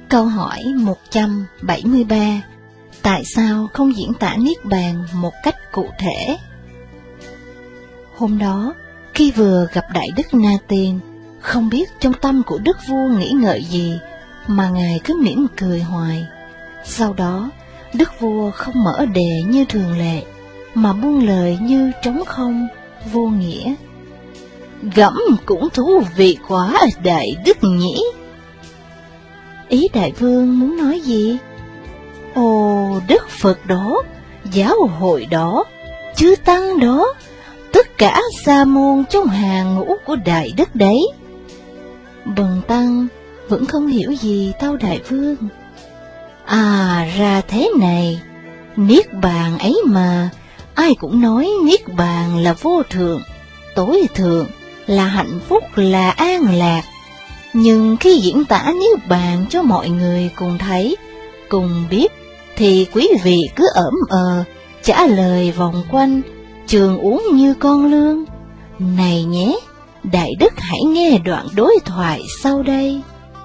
Câu hỏi 173. Tại sao không diễn tả Niết Bàn một cách cụ thể? Hôm đó, khi vừa gặp Đại Đức Na Tiên, không biết trong tâm của Đức Vua nghĩ ngợi gì, mà Ngài cứ mỉm cười hoài. Sau đó, Đức Vua không mở đề như thường lệ, mà buông lời như trống không, vô nghĩa. Gẫm cũng thú vị quá Đại Đức nhỉ? Ý Đại Vương muốn nói gì? Ồ, Đức Phật đó, giáo hội đó, chư Tăng đó, tất cả sa môn trong hàng ngũ của Đại Đức đấy. Bần Tăng vẫn không hiểu gì tâu Đại Vương. À, ra thế này, Niết Bàn ấy mà, ai cũng nói Niết Bàn là vô thượng, tối thượng, là hạnh phúc, là an lạc. Nhưng khi diễn tả Niết Bàn cho mọi người cùng thấy, cùng biết, thì quý vị cứ trả lời vòng quanh, trường uống như con lương. Này nhé, Đại Đức hãy nghe đoạn đối thoại sau đây.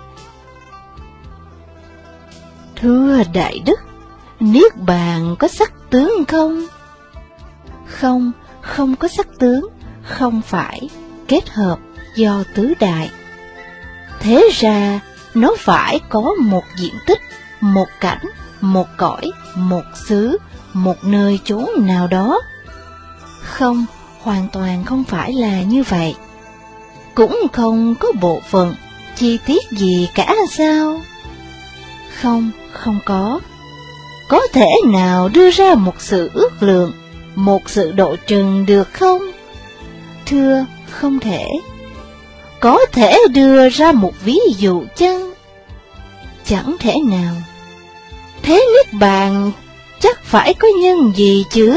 Thưa Đại Đức, Niết Bàn có sắc tướng không? Không, không có sắc tướng, không phải, kết hợp do tứ đại. Thế ra, nó phải có một diện tích, một cảnh, một cõi, một xứ, một nơi chốn nào đó. Không, hoàn toàn không phải là như vậy. Cũng không có bộ phận, chi tiết gì cả sao? Không, không có. Có thể nào đưa ra một sự ước lượng, một sự độ chừng được không? Thưa, không thể. Có thể đưa ra một ví dụ chăng? Chẳng thể nào. Thế Niết Bàn chắc phải có nhân gì chứ?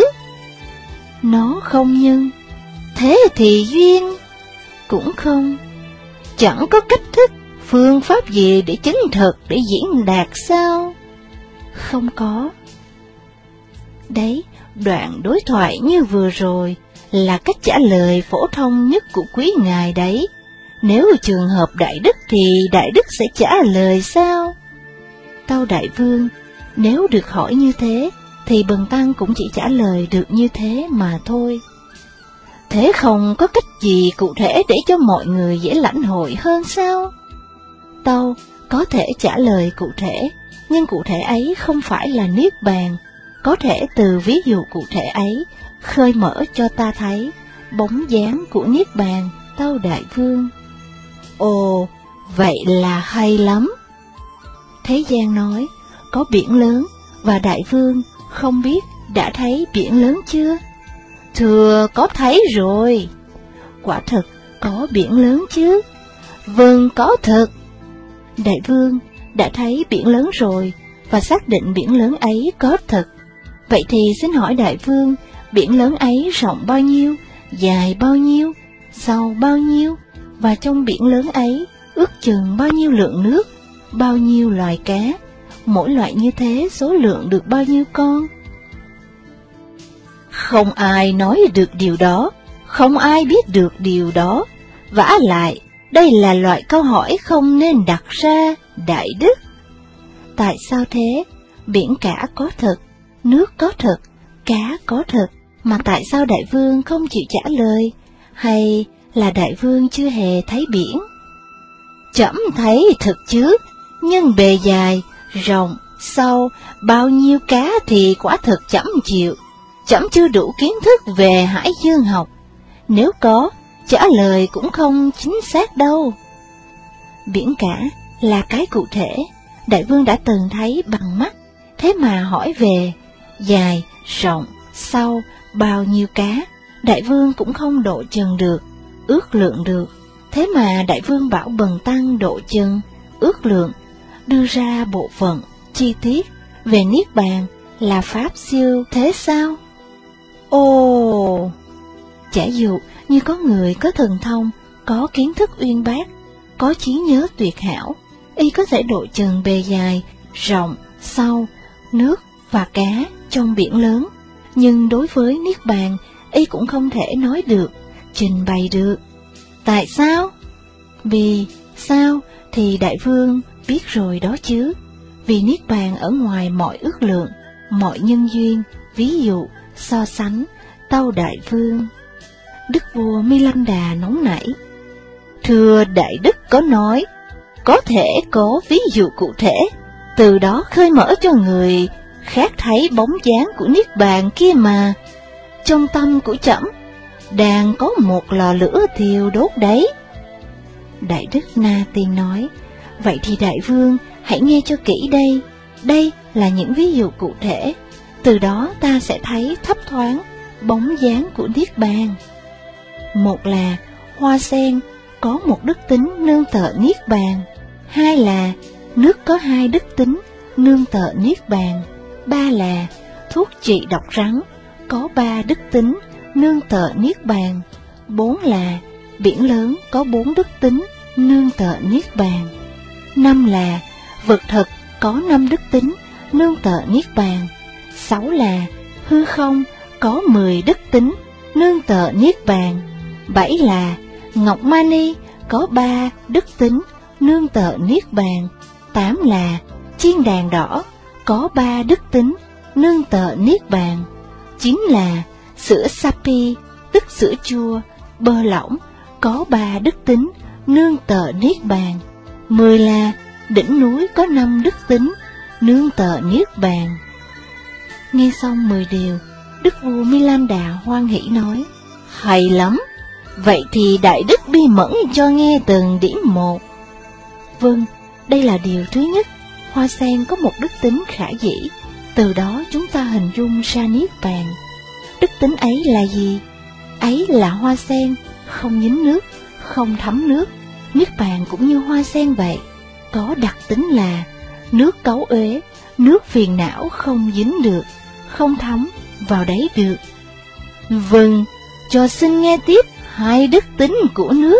Nó không nhân. Thế thì duyên? Cũng không. Chẳng có cách thức, phương pháp gì để chứng thực, để diễn đạt sao? Không có. Đấy, đoạn đối thoại như vừa rồi là cách trả lời phổ thông nhất của quý ngài đấy. Nếu trường hợp Đại Đức thì Đại Đức sẽ trả lời sao? Tâu Đại Vương, nếu được hỏi như thế, thì Bần Tăng cũng chỉ trả lời được như thế mà thôi. Thế không có cách gì cụ thể để cho mọi người dễ lãnh hội hơn sao? Tâu, có thể trả lời cụ thể, nhưng cụ thể ấy không phải là Niết Bàn. Có thể từ ví dụ cụ thể ấy, khơi mở cho ta thấy bóng dáng của Niết Bàn, tâu Đại Vương. Ồ, vậy là hay lắm. Thế gian nói, có biển lớn, và Đại Vương không biết đã thấy biển lớn chưa? Thưa, có thấy rồi. Quả thực có biển lớn chứ? Vâng, có thật. Đại Vương đã thấy biển lớn rồi, và xác định biển lớn ấy có thật. Vậy thì xin hỏi Đại Vương, biển lớn ấy rộng bao nhiêu, dài bao nhiêu, sâu bao nhiêu, và trong biển lớn ấy ước chừng bao nhiêu lượng nước, bao nhiêu loài cá, mỗi loại như thế số lượng được bao nhiêu con? Không ai nói được điều đó, không ai biết được điều đó. Vả lại, đây là loại câu hỏi không nên đặt ra, Đại Đức. Tại sao thế? Biển cả có thật, nước có thật, cá có thật, mà tại sao Đại Vương không chịu trả lời? Hay là Đại Vương chưa hề thấy biển? Trẫm thấy thật chứ, nhưng bề dài, rộng, sâu, bao nhiêu cá thì quả thực trẫm chịu. Trẫm chưa đủ kiến thức về hải dương học. Nếu có, trả lời cũng không chính xác đâu. Biển cả là cái cụ thể, Đại Vương đã từng thấy bằng mắt, thế mà hỏi về dài, rộng, sâu, bao nhiêu cá, Đại Vương cũng không độ chừng được, ước lượng được. Thế mà Đại Vương bảo Bần Tăng độ chừng, ước lượng, đưa ra bộ phận, chi tiết về Niết Bàn là pháp siêu thế sao? Ồ! Chả dụ như có người có thần thông, có kiến thức uyên bác, có trí nhớ tuyệt hảo, y có thể độ chừng bề dài, rộng, sâu, nước và cá trong biển lớn, nhưng đối với Niết Bàn, y cũng không thể nói được, trình bày được. Tại sao? Vì sao thì Đại Vương biết rồi đó chứ, vì Niết Bàn ở ngoài mọi ước lượng, mọi nhân duyên, ví dụ, so sánh, tâu đại vương. Đức vua Milinda nóng nảy. Thưa đại đức có nói, có thể có ví dụ cụ thể, từ đó khơi mở cho người khác thấy bóng dáng của Niết Bàn kia mà. Trong tâm của trẫm đang có một lò lửa thiêu đốt đấy. Đại đức Na Tiên nói, vậy thì đại vương hãy nghe cho kỹ đây, đây là những ví dụ cụ thể, từ đó ta sẽ thấy thấp thoáng bóng dáng của Niết Bàn. Một là hoa sen có một đức tính nương tựa Niết Bàn, hai là nước có hai đức tính nương tựa Niết Bàn, ba là thuốc trị độc rắn có ba đức tính nương tựa Niết Bàn, bốn là biển lớn có bốn đức tính nương tựa Niết Bàn, năm là vật thực có năm đức tính nương tựa Niết Bàn, sáu là hư không có 10 đức tính nương tựa Niết Bàn, bảy là ngọc mani có 3 đức tính nương tựa Niết Bàn, 8 là chiên đàn đỏ có 3 đức tính nương tựa Niết Bàn, 9 là sữa sapi tức sữa chua, bơ lỏng có 3 đức tính nương tựa Niết Bàn, 10 là đỉnh núi có 5 đức tính nương tựa Niết Bàn. Nghe xong 10 điều, đức vua Milinda hoan hỉ nói, hay lắm, vậy thì đại đức bi mẫn cho nghe từng điểm một. Vâng, đây là điều thứ nhất, hoa sen có một đức tính khả dĩ, từ đó chúng ta hình dung ra Niết Bàn. Đức tính ấy là gì? Ấy là hoa sen không nhính nước, không thấm nước. Niết Bàn cũng như hoa sen vậy, có đặc tính là nước cấu uế, nước phiền não không dính được, không thấm vào đấy được. Vâng, cho xin nghe tiếp hai đức tính của nước.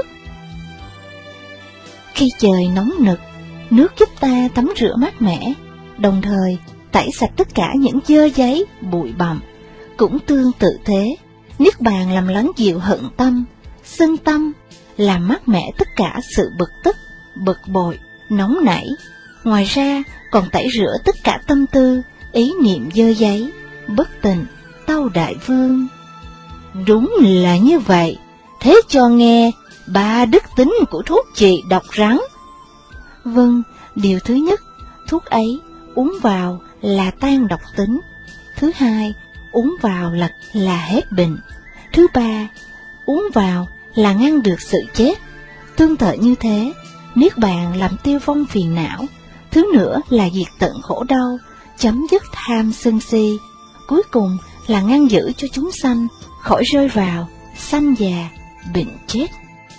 Khi trời nóng nực, nước giúp ta tắm rửa mát mẻ, đồng thời tẩy sạch tất cả những dơ giấy, bụi bặm. Cũng tương tự thế, Niết Bàn làm lắng dịu hận tâm, sân tâm, làm mát mẻ tất cả sự bực tức, bực bội, nóng nảy. Ngoài ra còn tẩy rửa tất cả tâm tư, ý niệm dơ giấy, bất tịnh, tâu đại vương. Đúng là như vậy, thế cho nghe 3 đức tính của thuốc trị độc rắn. Vâng, điều thứ nhất, thuốc ấy uống vào là tan độc tính. Thứ hai, uống vào là hết bệnh. Thứ ba, uống vào là ngăn được sự chết. Tương tự như thế, Niết Bàn làm tiêu vong phiền não. Thứ nữa là diệt tận khổ đau, chấm dứt tham sân si. Cuối cùng là ngăn giữ cho chúng sanh khỏi rơi vào sanh già, bệnh chết.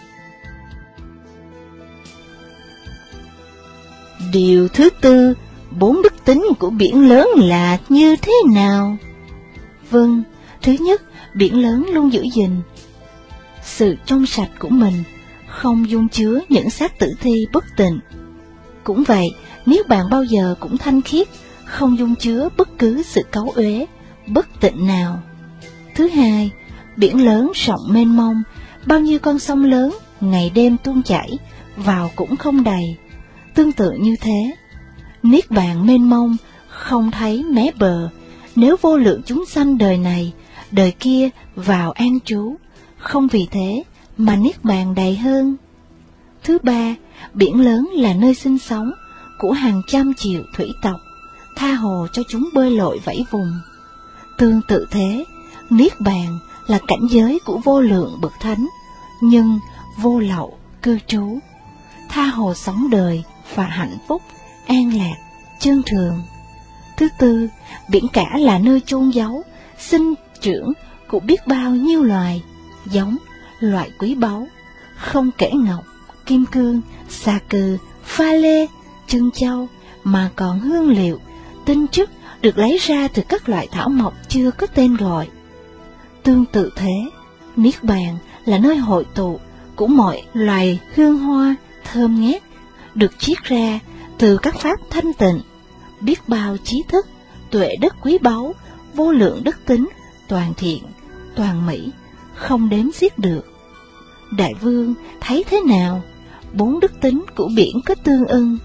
Điều thứ tư, 4 đức tính của biển lớn là như thế nào? Vâng, thứ nhất, biển lớn luôn giữ gìn sự trong sạch của mình, không dung chứa những xác tử thi bất tịnh. Cũng vậy, Niết Bàn bao giờ cũng thanh khiết, không dung chứa bất cứ sự cấu uế, bất tịnh nào. Thứ hai, biển lớn rộng mênh mông, bao nhiêu con sông lớn ngày đêm tuôn chảy, vào cũng không đầy. Tương tự như thế, Niết Bàn mênh mông, không thấy mé bờ, nếu vô lượng chúng sanh đời này, đời kia vào an trú, không vì thế mà Niết Bàn đầy hơn. Thứ ba, biển lớn là nơi sinh sống của hàng trăm triệu thủy tộc, tha hồ cho chúng bơi lội vẫy vùng. Tương tự thế, Niết Bàn là cảnh giới của vô lượng bậc thánh, nhưng vô lậu cư trú, tha hồ sống đời và hạnh phúc, an lạc, chân thường. Thứ tư, biển cả là nơi chôn giấu, sinh trưởng của biết bao nhiêu loài, giống, loại quý báu, không kể ngọc, kim cương, xà cừ, pha lê, chân châu, mà còn hương liệu, tinh chất được lấy ra từ các loại thảo mộc chưa có tên gọi. Tương tự thế, Niết Bàn là nơi hội tụ của mọi loài hương hoa thơm ngát, được chiết ra từ các pháp thanh tịnh, biết bao trí thức, tuệ đức quý báu, vô lượng đức tính, toàn thiện, toàn mỹ, không đếm xiết được. Đại vương thấy thế nào? 4 đức tính của biển có tương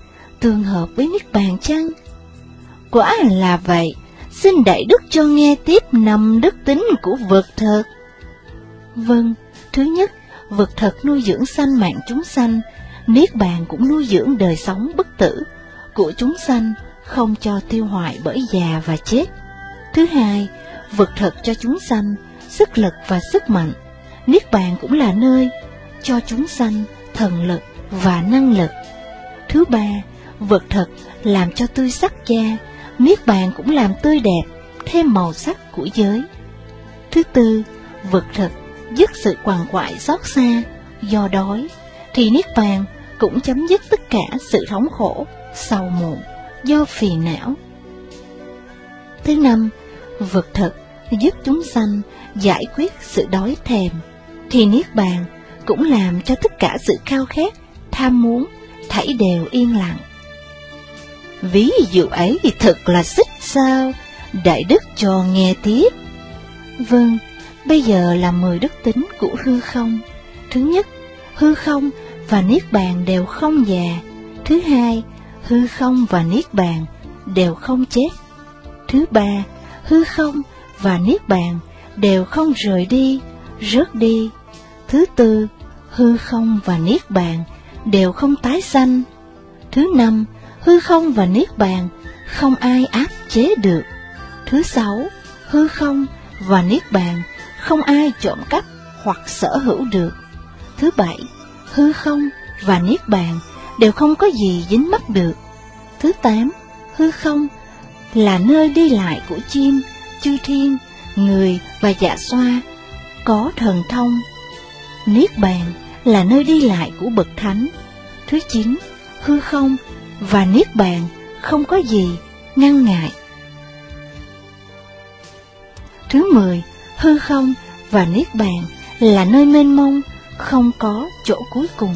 tương hợp với Niết Bàn chăng? Quả là vậy, xin Đại Đức cho nghe tiếp 5 đức tính của vật thật. Vâng, thứ nhất, vật thật nuôi dưỡng sanh mạng chúng sanh, Niết Bàn cũng nuôi dưỡng đời sống bất tử của chúng sanh, không cho tiêu hoại bởi già và chết. Thứ hai, vật thật cho chúng sanh sức lực và sức mạnh, Niết Bàn cũng là nơi cho chúng sanh thần lực và năng lực. Thứ ba, vật thật làm cho tươi sắc da, Niết Bàn cũng làm tươi đẹp, thêm màu sắc của giới. Thứ tư, vật thật dứt sự quằn quại xót xa do đói, thì Niết Bàn cũng chấm dứt tất cả sự thống khổ, sầu muộn do phiền não. Thứ năm, vật thật giúp chúng sanh giải quyết sự đói thèm, thì Niết Bàn cũng làm cho tất cả sự khao khát, tham muốn thảy đều yên lặng. Ví dụ ấy thật là xích sao? Đại Đức cho nghe tiếp. Vâng, bây giờ là 10 đức tính của hư không. Thứ nhất, hư không và Niết Bàn đều không già. Thứ hai, hư không và Niết Bàn đều không chết. Thứ ba, hư không và Niết Bàn đều không rời đi, rớt đi. Thứ tư, hư không và Niết Bàn đều không tái sanh. Thứ năm, hư không và Niết Bàn không ai áp chế được. Thứ sáu, hư không và Niết Bàn không ai trộm cắp hoặc sở hữu được. Thứ bảy, hư không và Niết Bàn đều không có gì dính mắc được. Thứ tám, hư không là nơi đi lại của chim, chư thiên, người và dạ xoa có thần thông. Niết Bàn là nơi đi lại của bậc thánh. Thứ chín, hư không và Niết Bàn không có gì ngăn ngại. Thứ 10, hư không và Niết Bàn là nơi mênh mông, không có chỗ cuối cùng.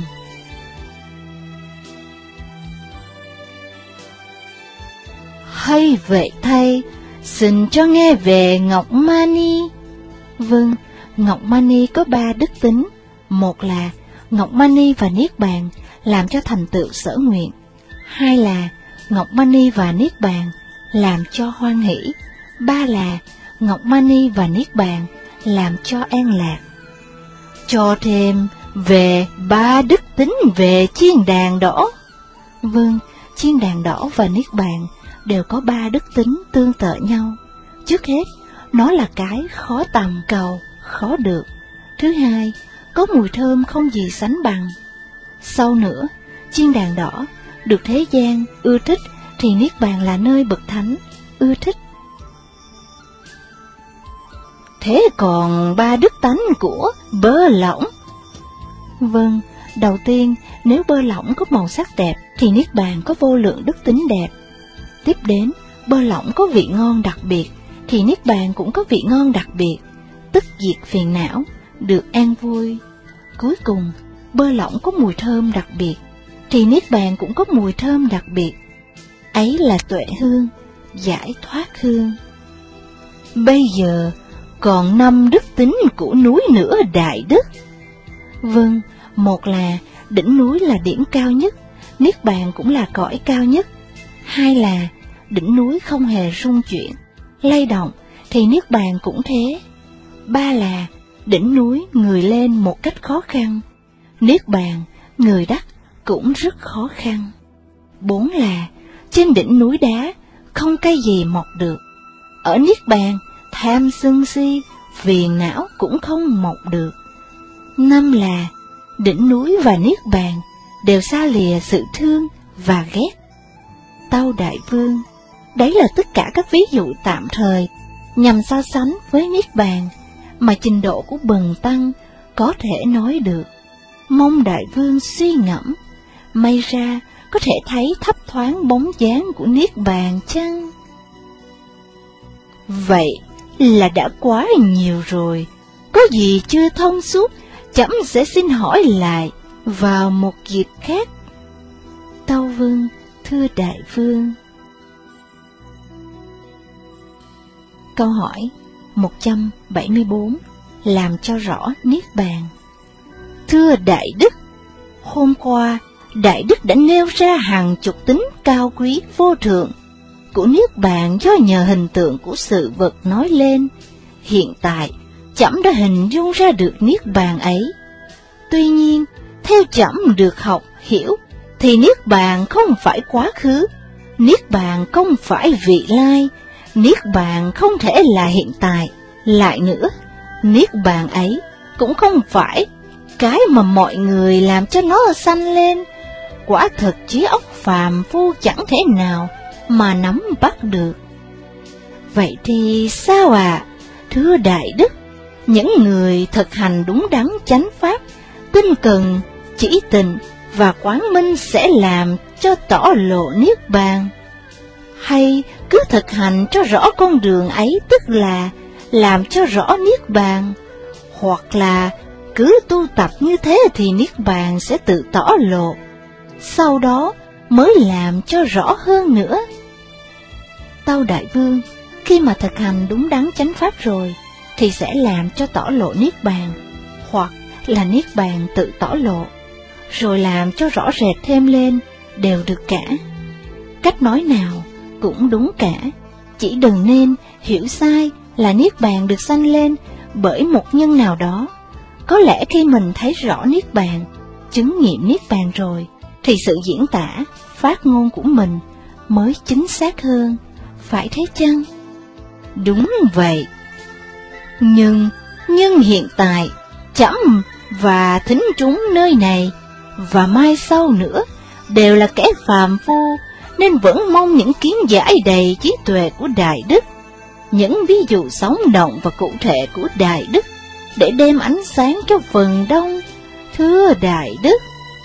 Hay vậy thay, xin cho nghe về Ngọc Mani. Vâng, Ngọc Mani có 3 đức tính. Một là Ngọc Mani và Niết Bàn làm cho thành tựu sở nguyện. Hai là Ngọc Mani và Niết Bàn làm cho hoan hỷ. Ba là Ngọc Mani và Niết Bàn làm cho an lạc. Cho thêm về 3 đức tính về chiên đàn đỏ. Vâng, chiên đàn đỏ và Niết Bàn đều có 3 đức tính tương tự nhau. Trước hết, nó là cái khó tầm cầu, khó được. Thứ hai, có mùi thơm không gì sánh bằng. Sau nữa, chiên đàn đỏ được thế gian ưa thích, thì Niết Bàn là nơi bậc thánh ưa thích. Thế còn 3 đức tánh của bơ lỏng. Vâng, đầu tiên, nếu bơ lỏng có màu sắc đẹp, thì Niết Bàn có vô lượng đức tính đẹp. Tiếp đến, bơ lỏng có vị ngon đặc biệt, thì Niết Bàn cũng có vị ngon đặc biệt, tức diệt phiền não, được an vui. Cuối cùng, bơ lỏng có mùi thơm đặc biệt, thì Niết Bàn cũng có mùi thơm đặc biệt. Ấy là tuệ hương, giải thoát hương. Bây giờ, còn 5 đức tính của núi nữa Đại Đức. Vâng, một là đỉnh núi là điểm cao nhất, Niết Bàn cũng là cõi cao nhất. Hai là đỉnh núi không hề rung chuyển, lay động, thì Niết Bàn cũng thế. Ba là đỉnh núi người lên một cách khó khăn, Niết Bàn người đắc cũng rất khó khăn. Bốn là trên đỉnh núi đá không cây gì mọc được, ở Niết Bàn tham sân si, phiền não cũng không mọc được. Năm là đỉnh núi và Niết Bàn đều xa lìa sự thương và ghét. Tâu Đại Vương, đấy là tất cả các ví dụ tạm thời nhằm so sánh với Niết Bàn mà trình độ của bần tăng có thể nói được. Mong Đại Vương suy ngẫm, may ra có thể thấy thấp thoáng bóng dáng của Niết Bàn chăng? Vậy là đã quá nhiều rồi, có gì chưa thông suốt, chấm sẽ xin hỏi lại vào một dịp khác. Tâu Vương, thưa Đại Vương. Câu hỏi 174 làm cho rõ Niết Bàn. Thưa Đại Đức, hôm qua Đại Đức đã nêu ra hàng chục tính cao quý vô thượng của Niết Bàn do nhờ hình tượng của sự vật nói lên. Hiện tại, trẫm đã hình dung ra được Niết Bàn ấy. Tuy nhiên, theo trẫm được học, hiểu, thì Niết Bàn không phải quá khứ, Niết Bàn không phải vị lai, Niết Bàn không thể là hiện tại. Lại nữa, Niết Bàn ấy cũng không phải cái mà mọi người làm cho nó sanh lên. Quả thật trí óc phàm phu chẳng thể nào mà nắm bắt được. Vậy thì sao ạ? Thưa Đại Đức, những người thực hành đúng đắn chánh pháp, tinh cần, chỉ tịnh và quán minh sẽ làm cho tỏ lộ Niết Bàn, hay cứ thực hành cho rõ con đường ấy, tức là làm cho rõ Niết Bàn, hoặc là cứ tu tập như thế thì Niết Bàn sẽ tự tỏ lộ, sau đó mới làm cho rõ hơn nữa. Tâu Đại Vương, khi mà thực hành đúng đắn chánh pháp rồi, thì sẽ làm cho tỏ lộ Niết Bàn, hoặc là Niết Bàn tự tỏ lộ, rồi làm cho rõ rệt thêm lên, đều được cả. Cách nói nào cũng đúng cả, chỉ đừng nên hiểu sai là Niết Bàn được sanh lên bởi một nhân nào đó. Có lẽ khi mình thấy rõ Niết Bàn, chứng nghiệm Niết Bàn rồi, thì sự diễn tả, phát ngôn của mình mới chính xác hơn, phải thế chăng? Đúng vậy. Nhưng hiện tại, trẫm và thính chúng nơi này và mai sau nữa đều là kẻ phàm phu, nên vẫn mong những kiến giải đầy trí tuệ của Đại Đức, những ví dụ sống động và cụ thể của Đại Đức để đem ánh sáng cho phần đông. Thưa Đại Đức.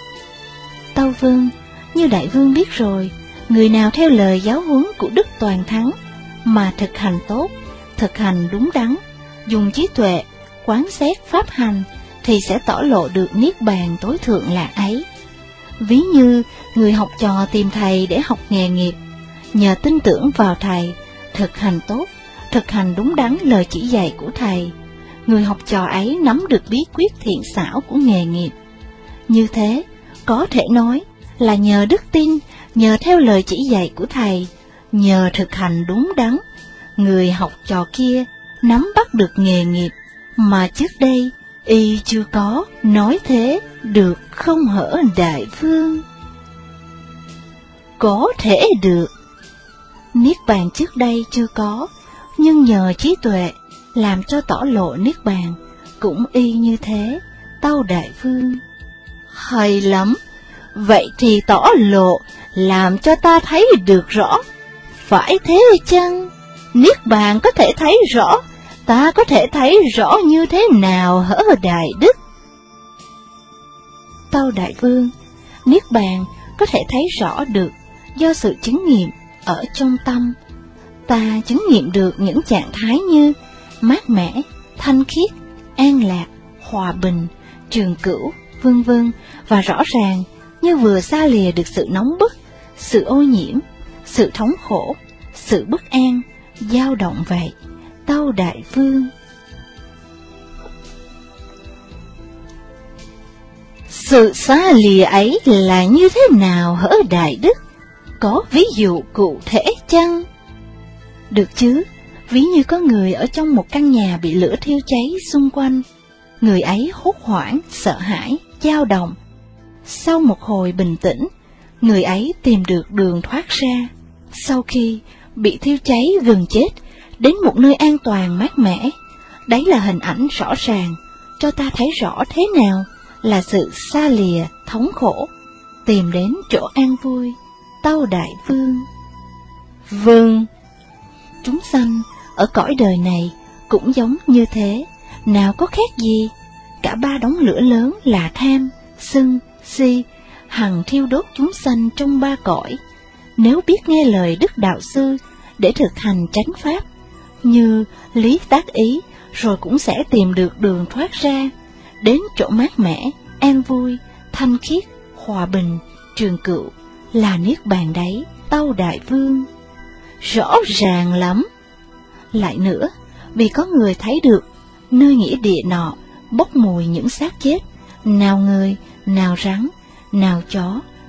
Tâu Vương, như Đại Vương biết rồi, người nào theo lời giáo huấn của Đức Toàn Thắng mà thực hành tốt, thực hành đúng đắn, dùng trí tuệ quán xét pháp hành, thì sẽ tỏ lộ được Niết Bàn tối thượng lạc ấy. Ví như người học trò tìm thầy để học nghề nghiệp, nhờ tin tưởng vào thầy, thực hành tốt, thực hành đúng đắn lời chỉ dạy của thầy, người học trò ấy nắm được bí quyết thiện xảo của nghề nghiệp. Như thế, có thể nói là nhờ đức tin, nhờ theo lời chỉ dạy của thầy, nhờ thực hành đúng đắn, người học trò kia nắm bắt được nghề nghiệp mà trước đây y chưa có. Nói thế được không hở Đại Vương? Có thể được. Niết Bàn trước đây chưa có, nhưng nhờ trí tuệ làm cho tỏ lộ Niết Bàn, cũng y như thế. Tâu Đại Vương. Hay lắm. Vậy thì tỏ lộ, làm cho ta thấy được rõ, phải thế chăng? Niết Bàn có thể thấy rõ, ta có thể thấy rõ như thế nào hở Đại Đức? Tâu Đại Vương, Niết Bàn có thể thấy rõ được do sự chứng nghiệm ở trong tâm. Ta chứng nghiệm được những trạng thái như mát mẻ, thanh khiết, an lạc, hòa bình, trường cửu, vân vân, và rõ ràng như vừa xa lìa được sự nóng bức, sự ô nhiễm, sự thống khổ, sự bất an, dao động vậy. Tâu Đại Vương. Sự xa lìa ấy là như thế nào hở Đại Đức? Có ví dụ cụ thể chăng? Được chứ, ví như có người ở trong một căn nhà bị lửa thiêu cháy xung quanh. Người ấy hốt hoảng, sợ hãi, dao động. Sau một hồi bình tĩnh, người ấy tìm được đường thoát ra. Sau khi bị thiêu cháy gần chết, đến một nơi an toàn mát mẻ. Đấy là hình ảnh rõ ràng, cho ta thấy rõ thế nào là sự xa lìa, thống khổ, tìm đến chỗ an vui. Tâu Đại Vương. Vâng. Chúng sanh ở cõi đời này cũng giống như thế, nào có khác gì. Cả ba đống lửa lớn là tham, sân, si, hằng thiêu đốt chúng sanh trong ba cõi. Nếu biết nghe lời Đức Đạo Sư để thực hành chánh pháp, như lý tác ý, rồi cũng sẽ tìm được đường thoát ra, đến chỗ mát mẻ, an vui, thanh khiết, hòa bình, trường cửu, là Niết Bàn đấy. Tâu Đại Vương. Rõ ràng lắm. Lại nữa, vì có người thấy được nơi nghĩa địa nọ bốc mùi những xác chết, nào người, nào rắn, nào chó,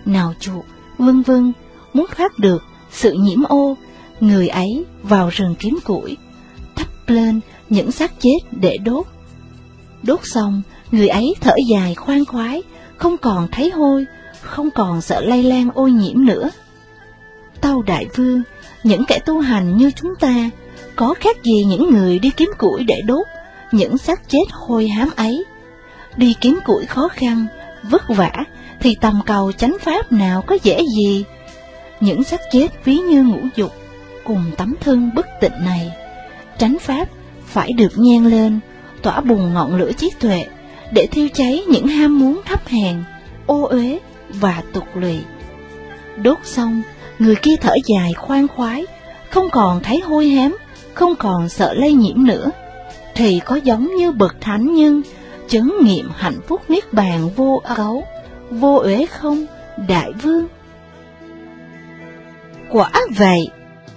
nào chuột, vân vân, muốn thoát được sự nhiễm ô, người ấy vào rừng kiếm củi, thắp lên những xác chết để đốt. Đốt xong, người ấy thở dài khoan khoái, không còn thấy hôi, không còn sợ lây lan ô nhiễm nữa. Tâu Đại Vương, những kẻ tu hành như chúng ta, có khác gì những người đi kiếm củi để đốt những xác chết hôi hám ấy. Đi kiếm củi khó khăn, vất vả, thì tầm cầu chánh pháp nào có dễ gì. Những xác chết ví như ngũ dục, cùng tấm thân bất tịnh này, chánh pháp phải được nhen lên, tỏa bùng ngọn lửa trí tuệ, để thiêu cháy những ham muốn thấp hèn, ô uế và tục lụy. Đốt xong, người kia thở dài khoan khoái, không còn thấy hôi hám, không còn sợ lây nhiễm nữa, thì có giống như bậc thánh nhân chứng nghiệm hạnh phúc niết bàn vô cấu, vô uế không, Đại Vương? Quả vậy.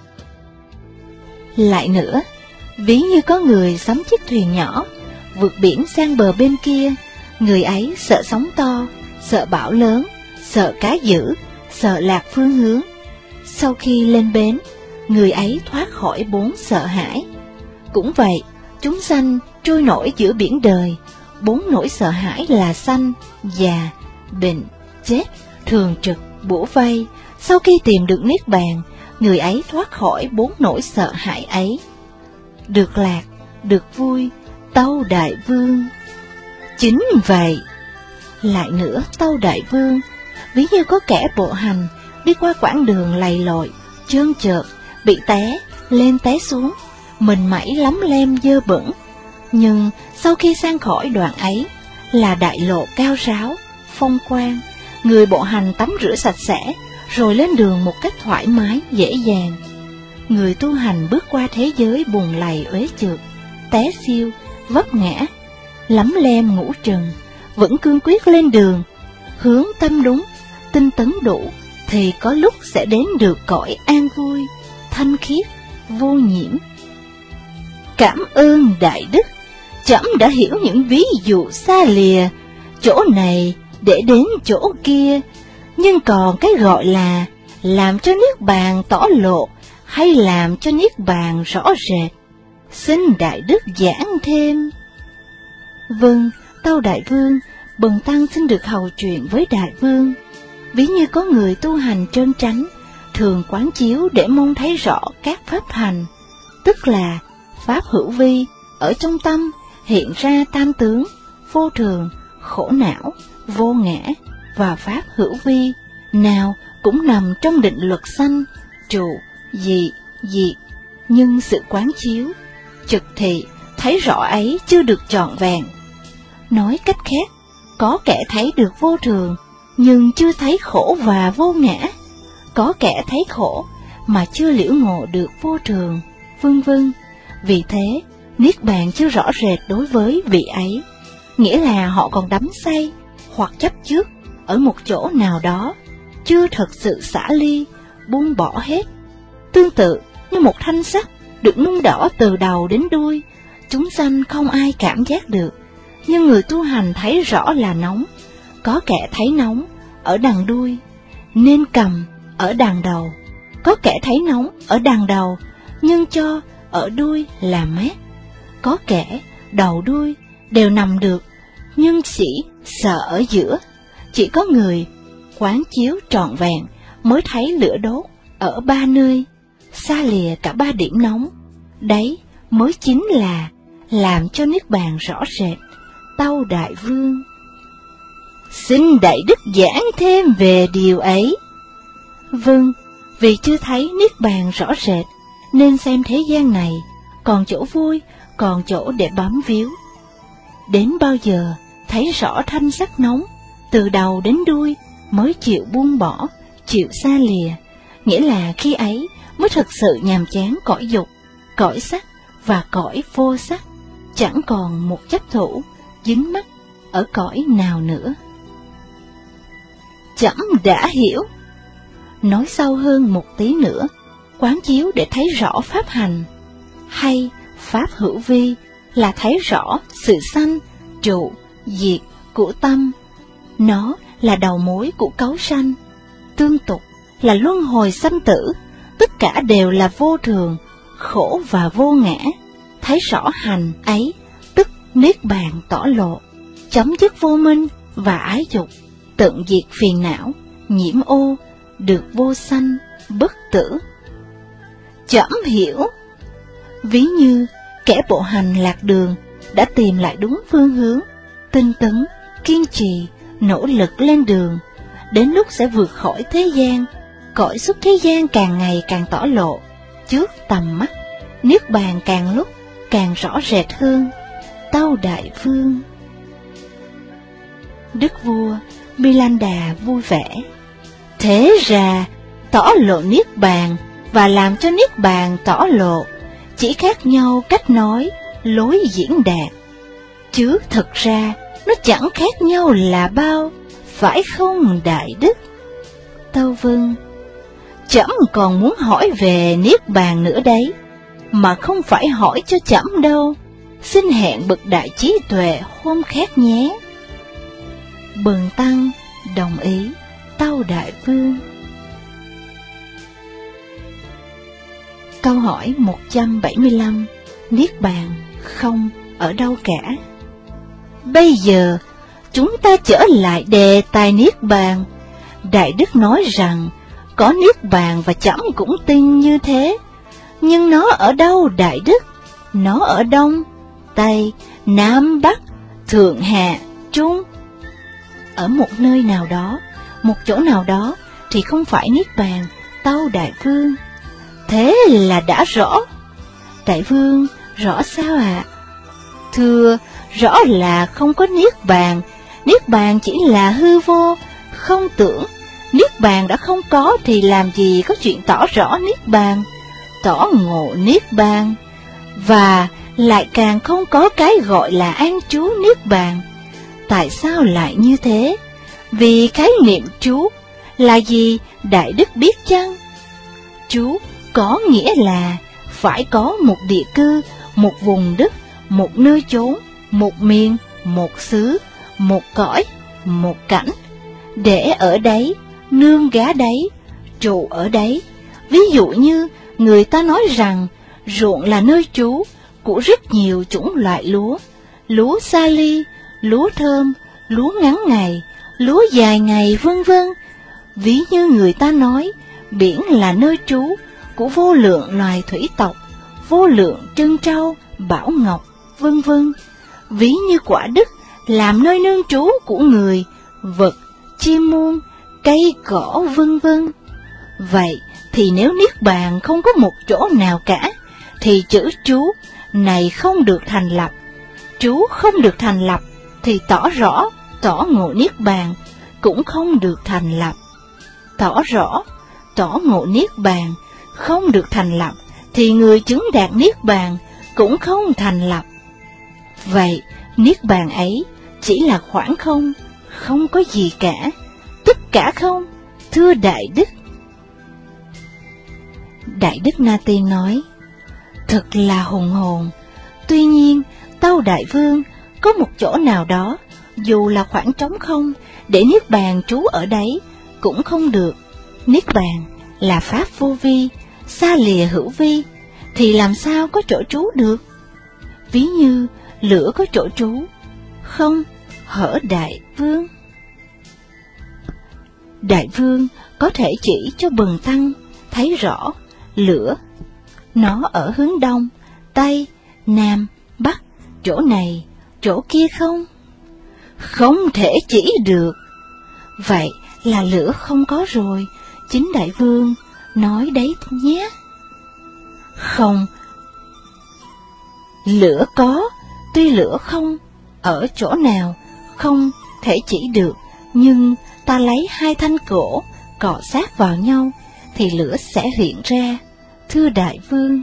Lại nữa, ví như có người sắm chiếc thuyền nhỏ, vượt biển sang bờ bên kia, người ấy sợ sóng to, sợ bão lớn, sợ cá dữ, sợ lạc phương hướng. Sau khi lên bến, người ấy thoát khỏi 4 sợ hãi. Cũng vậy, chúng sanh trôi nổi giữa biển đời, 4 nỗi sợ hãi là sanh, già, bệnh, chết, thường trực, bủa vây. Sau khi tìm được niết bàn, người ấy thoát khỏi 4 nỗi sợ hãi ấy. Được lạc, được vui, tâu Đại Vương. Chính vậy. Lại nữa, tâu Đại Vương, ví như có kẻ bộ hành đi qua quãng đường lầy lội, trơn trượt, bị té lên té xuống, mình mẩy lấm lem dơ bẩn. Nhưng sau khi sang khỏi đoạn ấy là đại lộ cao ráo, phong quang, người bộ hành tắm rửa sạch sẽ, rồi lên đường một cách thoải mái, dễ dàng. Người tu hành bước qua thế giới bùn lầy uế trượt, té xiêu, vấp ngã, lấm lem ngũ trần, vẫn cương quyết lên đường, hướng tâm đúng, tinh tấn đủ, thì có lúc sẽ đến được cõi an vui, thanh khiết, vô nhiễm. Cảm ơn Đại Đức, trẫm đã hiểu những ví dụ xa lìa, chỗ này để đến chỗ kia, nhưng còn cái gọi là làm cho niết bàn tỏ lộ hay làm cho niết bàn rõ rệt, xin Đại Đức giảng thêm. Vâng, tâu Đại Vương, bần tăng xin được hầu chuyện với Đại Vương. Ví như có người tu hành trơn tránh, thường quán chiếu để mong thấy rõ các pháp hành, tức là pháp hữu vi, ở trong tâm hiện ra tam tướng, vô thường, khổ não, vô ngã, và pháp hữu vi nào cũng nằm trong định luật sanh, trụ, dị, diệt. Nhưng sự quán chiếu, trực thị, thấy rõ ấy chưa được trọn vẹn. Nói cách khác, có kẻ thấy được vô thường, nhưng chưa thấy khổ và vô ngã. Có kẻ thấy khổ, mà chưa liễu ngộ được vô thường, vân vân. Vì thế, niết bàn chưa rõ rệt đối với vị ấy, nghĩa là họ còn đắm say hoặc chấp trước ở một chỗ nào đó, chưa thật sự xả ly, buông bỏ hết. Tương tự như một thanh sắt được nung đỏ từ đầu đến đuôi, chúng sanh không ai cảm giác được, nhưng người tu hành thấy rõ là nóng. Có kẻ thấy nóng ở đằng đuôi nên cầm ở đằng đầu, có kẻ thấy nóng ở đằng đầu nhưng cho ở đuôi là mát. Có kẻ đầu đuôi đều nằm được, nhưng chỉ sợ ở giữa. Chỉ có người quán chiếu trọn vẹn mới thấy lửa đốt ở 3 nơi, xa lìa cả 3 điểm nóng. Đấy mới chính là làm cho niết bàn rõ rệt, tâu Đại Vương. Xin Đại Đức giảng thêm về điều ấy. Vâng, vì chưa thấy niết bàn rõ rệt, nên xem thế gian này còn chỗ vui, còn chỗ để bám víu. Đến bao giờ thấy rõ thanh sắc nóng, từ đầu đến đuôi mới chịu buông bỏ, chịu xa lìa, nghĩa là khi ấy mới thực sự nhàm chán cõi dục, cõi sắc và cõi vô sắc, chẳng còn một chấp thủ, dính mắc ở cõi nào nữa. Trẫm đã hiểu. Nói sâu hơn một tí nữa, quán chiếu để thấy rõ pháp hành, hay pháp hữu vi là thấy rõ sự sanh, trụ, diệt của tâm. Nó là đầu mối của cấu sanh, tương tục, là luân hồi sanh tử, tất cả đều là vô thường, khổ và vô ngã. Thấy rõ hành ấy, tức niết bàn tỏ lộ, chấm dứt vô minh và ái dục, tận diệt phiền não, nhiễm ô, được vô sanh, bất tử. Chậm hiểu, ví như kẻ bộ hành lạc đường đã tìm lại đúng phương hướng, tinh tấn, kiên trì, nỗ lực lên đường, đến lúc sẽ vượt khỏi thế gian, cõi xuất thế gian càng ngày càng tỏ lộ trước tầm mắt, niết bàn càng lúc càng rõ rệt hơn. Tâu Đại Vương. Đức vua Milanda vui vẻ. Thế ra tỏ lộ niết bàn và làm cho niết bàn tỏ lộ chỉ khác nhau cách nói, lối diễn đạt, chứ thực ra nó chẳng khác nhau là bao, phải không đại đức? Tâu Vâng. Trẫm còn muốn hỏi về niết bàn nữa đấy, mà không phải hỏi cho trẫm đâu, xin hẹn bậc đại trí tuệ hôm khác nhé. Bần tăng đồng ý. Tâu Đại Vương. Câu hỏi 175. Niết bàn không ở đâu cả. Bây giờ chúng ta trở lại đề tài niết bàn. Đại đức nói rằng có niết bàn và trẫm cũng tin như thế. Nhưng nó ở đâu đại đức? Nó ở Đông, Tây, Nam, Bắc, Thượng, Hạ, Trung. Ở một nơi nào đó, một chỗ nào đó thì không phải niết bàn. Tâu Đại Vương. Thế là đã rõ. Đại Vương, rõ sao ạ? Thưa, rõ là không có niết bàn. Niết bàn chỉ là hư vô, không tưởng. Niết bàn đã không có thì làm gì có chuyện tỏ rõ niết bàn, tỏ ngộ niết bàn. Và lại càng không có cái gọi là an trú niết bàn. Tại sao lại như thế? Vì khái niệm trú là gì đại đức biết chăng? Trú có nghĩa là phải có một địa cư, một vùng đất, một nơi chốn, một miền, một xứ, một cõi, một cảnh, để ở đấy, nương gá đấy, trụ ở đấy. Ví dụ như người ta nói rằng ruộng là nơi trú của rất nhiều chủng loại lúa, lúa sa ly, lúa thơm, lúa ngắn ngày, lúa dài ngày, vân vân. Ví như người ta nói biển là nơi trú của vô lượng loài thủy tộc, vô lượng trân trâu, bảo ngọc, vân vân. Ví như quả đất làm nơi nương trú của người, vật, chim muôn, cây cỏ, vân vân. Vậy thì nếu niết bàn không có một chỗ nào cả, thì chữ trú này không được thành lập. Trú không được thành lập thì tỏ rõ, tỏ ngộ niết bàn cũng không được thành lập. Tỏ rõ, tỏ ngộ niết bàn không được thành lập thì người chứng đạt niết bàn cũng không thành lập. Vậy niết bàn ấy chỉ là khoảng không, không có gì cả, tất cả không, thưa đại đức. Đại đức Na Tiên nói, thật là hùng hồn. Tuy nhiên, Tâu Đại Vương, có một chỗ nào đó, dù là khoảng trống không, để niết bàn trú ở đấy, cũng không được. Niết bàn là pháp vô vi, xa lìa hữu vi, thì làm sao có chỗ trú được? Ví như lửa có chỗ trú, không, hở Đại Vương. Đại Vương có thể chỉ cho bần tăng thấy rõ lửa, nó ở hướng Đông, Tây, Nam, Bắc, chỗ này, chỗ kia không? Không thể chỉ được. Vậy là lửa không có rồi, chính Đại Vương nói đấy nhé. Không, lửa có, tuy lửa không ở chỗ nào không thể chỉ được, nhưng ta lấy hai thanh gỗ cọ sát vào nhau thì lửa sẽ hiện ra, thưa Đại Vương.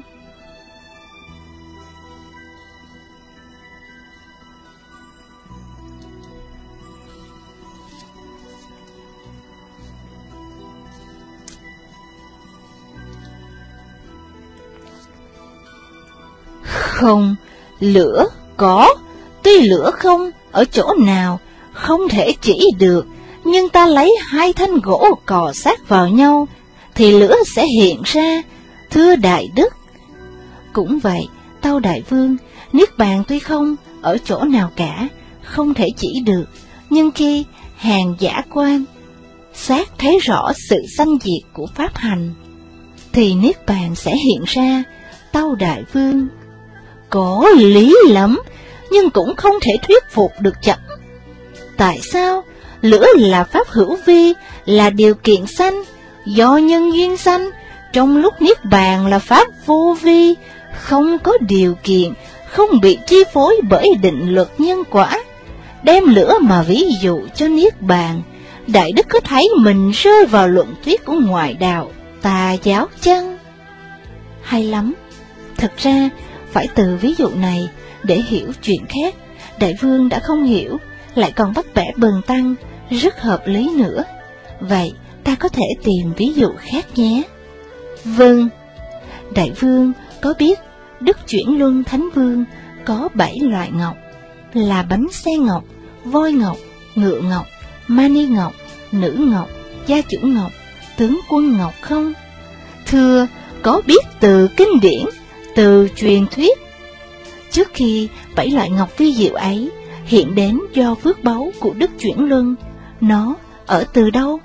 Không, lửa có, tuy lửa không ở chỗ nào không thể chỉ được, nhưng ta lấy hai thanh gỗ cò sát vào nhau, thì lửa sẽ hiện ra, thưa Đại Đức. Cũng vậy, tâu Đại Vương, Niết Bàn tuy không ở chỗ nào cả, không thể chỉ được, nhưng khi hàng giả quan xác thấy rõ sự sanh diệt của pháp hành, thì Niết Bàn sẽ hiện ra, tâu Đại Vương. Có lý lắm, nhưng cũng không thể thuyết phục được chậm. Tại sao? Lửa là pháp hữu vi, là điều kiện sanh, do nhân duyên sanh, trong lúc Niết Bàn là pháp vô vi, không có điều kiện, không bị chi phối bởi định luật nhân quả. Đem lửa mà ví dụ cho Niết Bàn, Đại Đức có thấy mình rơi vào luận thuyết của ngoại đạo, tà giáo chăng? Hay lắm. Thực ra, phải từ ví dụ này để hiểu chuyện khác, Đại Vương đã không hiểu, lại còn bắt bẻ bần tăng, rất hợp lý nữa. Vậy, ta có thể tìm ví dụ khác nhé. Vâng. Đại Vương có biết Đức Chuyển Luân Thánh Vương có 7 loại ngọc, là bánh xe ngọc, voi ngọc, ngựa ngọc, mani ngọc, nữ ngọc, gia chủ ngọc, tướng quân ngọc không? Thưa, có biết từ kinh điển, từ truyền thuyết. Trước khi 7 loại ngọc vi diệu ấy hiện đến do phước báu của Đức Chuyển Luân, nó ở từ đâu?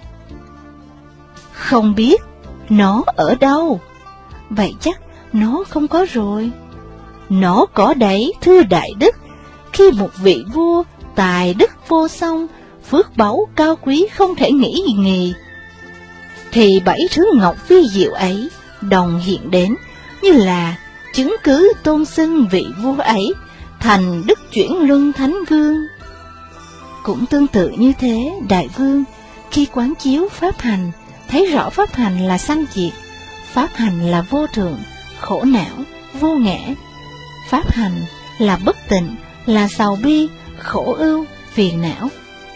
Không biết, nó ở đâu? Vậy chắc nó không có rồi. Nó có đấy, thưa Đại Đức. Khi một vị vua tài đức vô song, phước báu cao quý không thể nghĩ nghì, thì 7 thứ ngọc vi diệu ấy đồng hiện đến, như là chứng cứ tôn xưng vị vua ấy thành Đức Chuyển Luân Thánh Vương. Cũng tương tự như thế, Đại Vương, khi quán chiếu pháp hành, thấy rõ pháp hành là sanh diệt, pháp hành là vô thường, khổ não, vô ngã, pháp hành là bất tịnh, là sầu bi, khổ ưu, phiền não.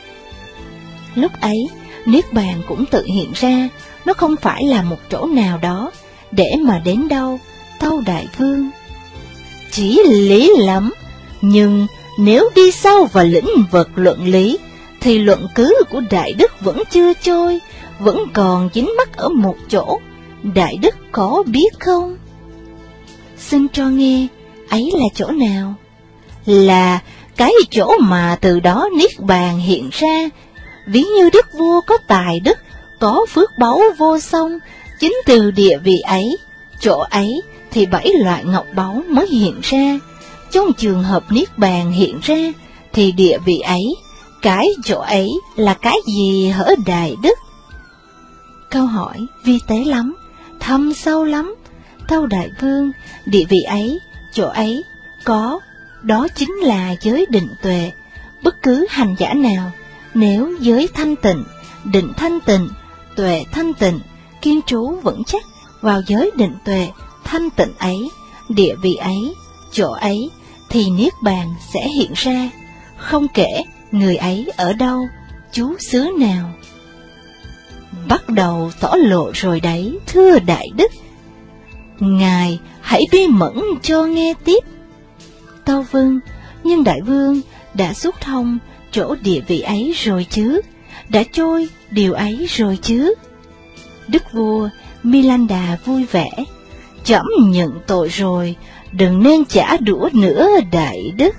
Lúc ấy, Niết Bàn cũng tự hiện ra, nó không phải là một chỗ nào đó, để mà đến đâu, tâu Đại Vương. Chỉ lý lắm, nhưng nếu đi sâu vào lĩnh vực luận lý, thì luận cứ của Đại Đức vẫn chưa trôi, vẫn còn dính mắc ở một chỗ. Đại Đức có biết không? Xin cho nghe, ấy là chỗ nào? Là cái chỗ mà từ đó Niết Bàn hiện ra. Ví như đức vua có tài đức, có phước báu vô song, chính từ địa vị ấy, chỗ ấy thì 7 loại ngọc báu mới hiện ra. Trong trường hợp Niết Bàn hiện ra, thì địa vị ấy, cái chỗ ấy là cái gì hỡi Đại Đức? Câu hỏi vi tế lắm, thâm sâu lắm. Tâu Đại Vương, địa vị ấy, chỗ ấy, có, đó chính là giới định tuệ. Bất cứ hành giả nào, nếu giới thanh tịnh, định thanh tịnh, tuệ thanh tịnh, kiên trú vững chắc vào giới định tuệ, thanh tịnh ấy, địa vị ấy, chỗ ấy, thì Niết Bàn sẽ hiện ra, không kể người ấy ở đâu, trú xứ nào. Bắt đầu tỏ lộ rồi đấy, thưa Đại Đức. Ngài hãy bi mẫn cho nghe tiếp. Tâu vâng, nhưng Đại Vương đã xúc thông chỗ địa vị ấy rồi chứ, đã trôi điều ấy rồi chứ. Đức vua Milanda vui vẻ, trẫm nhận tội rồi, đừng nên trả đũa nữa Đại Đức.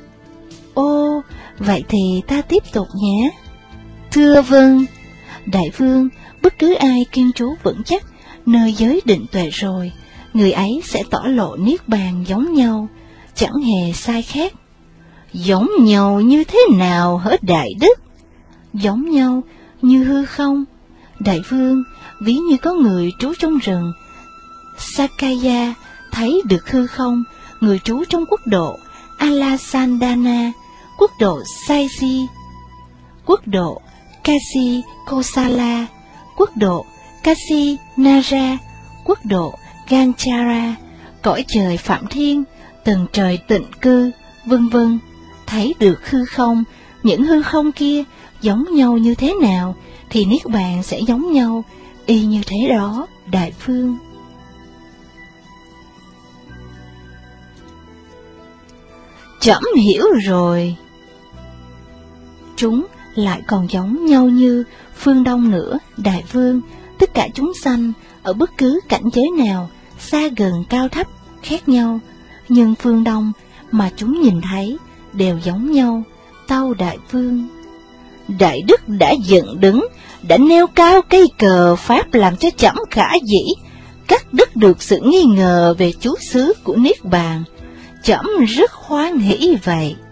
Ô, vậy thì ta tiếp tục nhé. Thưa vâng. Đại Vương, bất cứ ai kiên trú vững chắc nơi giới định tuệ rồi, người ấy sẽ tỏ lộ Niết Bàn giống nhau, chẳng hề sai khác. Giống nhau như thế nào hỡi Đại Đức? Giống nhau như hư không. Đại Vương, ví như có người trú trong rừng Sakaya thấy được hư không, người trú trong quốc độ Alasandana, quốc độ Saisi, quốc độ Kasi Kosala, quốc độ Kasi Nara, quốc độ Ganchara, cõi trời Phạm Thiên, tầng trời tịnh cư, vân vân. Thấy được hư không, những hư không kia giống nhau như thế nào, thì Niết Bàn sẽ giống nhau, y như thế đó, Đại Vương. Trẫm hiểu rồi. Chúng lại còn giống nhau như phương Đông nữa, Đại Vương. Tất cả chúng sanh ở bất cứ cảnh giới nào, xa gần cao thấp khác nhau, nhưng phương Đông mà chúng nhìn thấy đều giống nhau, tâu Đại Vương. Đại Đức đã dựng đứng, đã nêu cao cây cờ Pháp làm cho trẫm khả dĩ, cắt đứt được sự nghi ngờ về chú xứ của Niết Bàn. Trẫm rất hoan hỷ vậy.